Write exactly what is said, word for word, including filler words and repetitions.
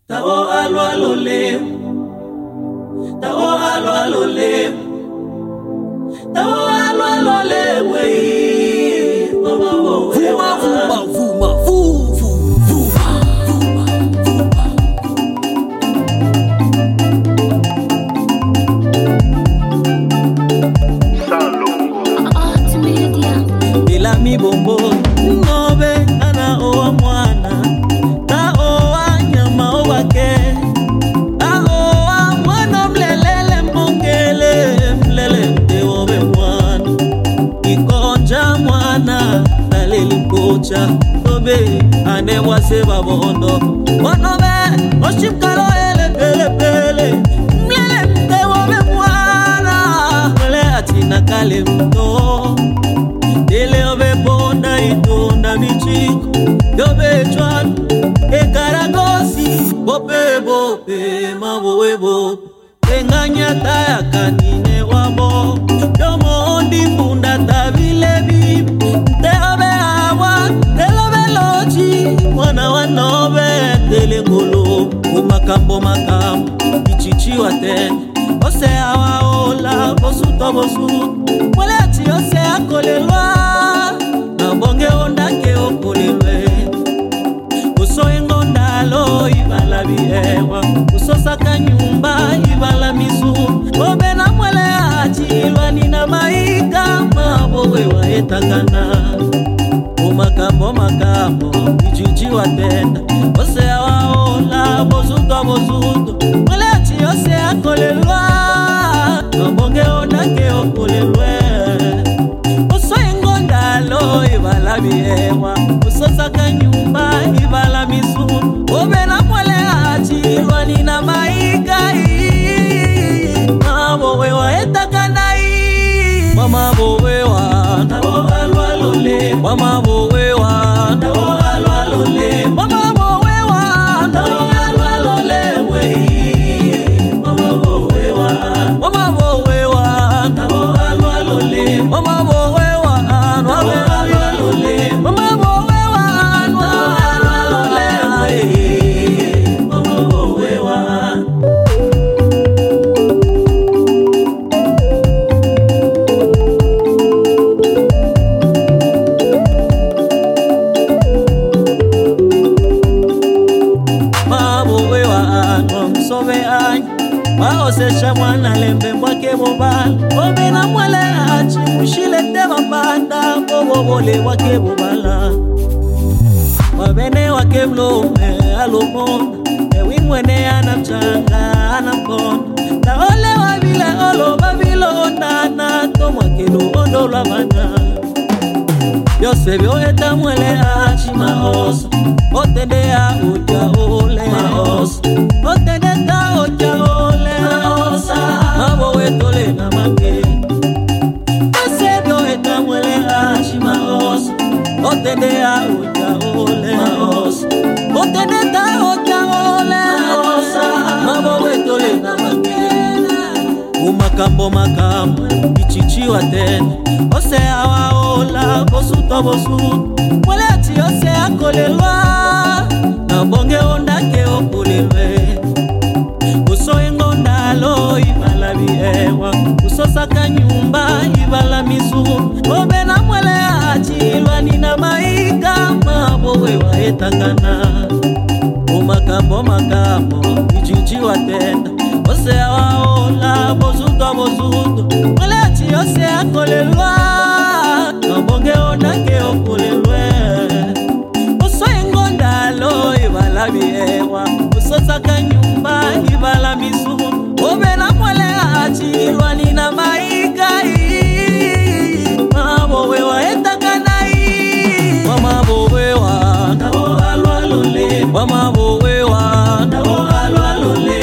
Tao alo alo le, tao alo alo le, tao alo alo le wey. Mama wo vuma vuma vuma vuma vuma vuma. Salongo. Art Media. Bila mi bombo, ngobe ana owa mwana. Ta owa nyama owa ke. Ta owa mwana mlelele mbongele. Mlele mte owe mwana. Ikonja mwana, taleli kocha. Tobe, ane wase babondo. Wanobe, oshimkalo ele pele pele. Mlele mte owe mwana. Mlele atina kale mto. Dele obe bonda itonda michiko. Yobe chwan, e karagosi. Bope bope, mabowe bope. Enganya taya kanine wabo. Yomo ondi munda tabile bibi. Te obe awa, te lobe loji. Wana wanobe, tele ngolo. Umakambo makambo, ichichi watene. Ose awa ola, bosuto bosuto. Mwale ati ose akolelwa. Nabonge ondake okolelwe. Uso engonda lo ibala biewa. Uso saka nyumba ibala misu. Obe na mwale ati lwani na maika. Mabowe wa etakana. Umakambo makambo, ichichi watenda. Ose awa ola, bosuto bosuto. Mwale ati ose akolelwa. Nabonge ondake okolelwe. Uso engonda lo ibala biewa. Uso saka nyumba ibala misu. Obe na mwale ati lwani na maika. Mabowe wa etakanai. Mama bowe wa Tao alo alo le. Mama bowe wa Tao alo alo le. Mama bowe wa Tao alo alo le wey. Mama bowe wa Mama bowe wa Tao alo alo le. Mama bowe wa Tao alo alo le. Mama bowe wa Tao alo alo le wey. Mama bowe wa Mabowe wa anwa msobe anyi. Waosesha mwana lembe mwake bobala. Obe na mwale achi mushile te mabanda. Bobo bole wake bobala. Wabene wake mlome alomona. Ewi mwene anamchanga anamkonda. Na ole wabile olo babilo ondana. Tomwakelo ondo lavana. Yose vyo eta mwele achi maosa. Otende ya uja ole maosa. Otende ta uja ole maosa. Mabowe tole na mange. Yose vyo eta mwele achi maosa. Otende ya uja ole maosa. Otende ta uja ole maosa. Mabowe tole na mange. Umakambo makambo, ichichi watene. Ose awa ola, bosuto bosuto. Mwale ati ose akolelwa. Nabonge ondake okolelwe. Uso engonda lo ibala biewa. Uso saka nyumba ibala misu. Obe na mwale ati lwani na maika. Mabowe wa etakana. Umakambo makambo, ichichi watenda. Ose awa ola, bosuto bosuto. Mwale ati ose akolelwa. Nabonge ondake okolelwe. Uso engonda lo ibala biewa. Uso saka nyumba ibala misu. Obe na mwale ati lwani na maika. Mabowe wa etakanai. Mama bowe wa Tao alo alo le. Mama bowe wa Tao alo alo le.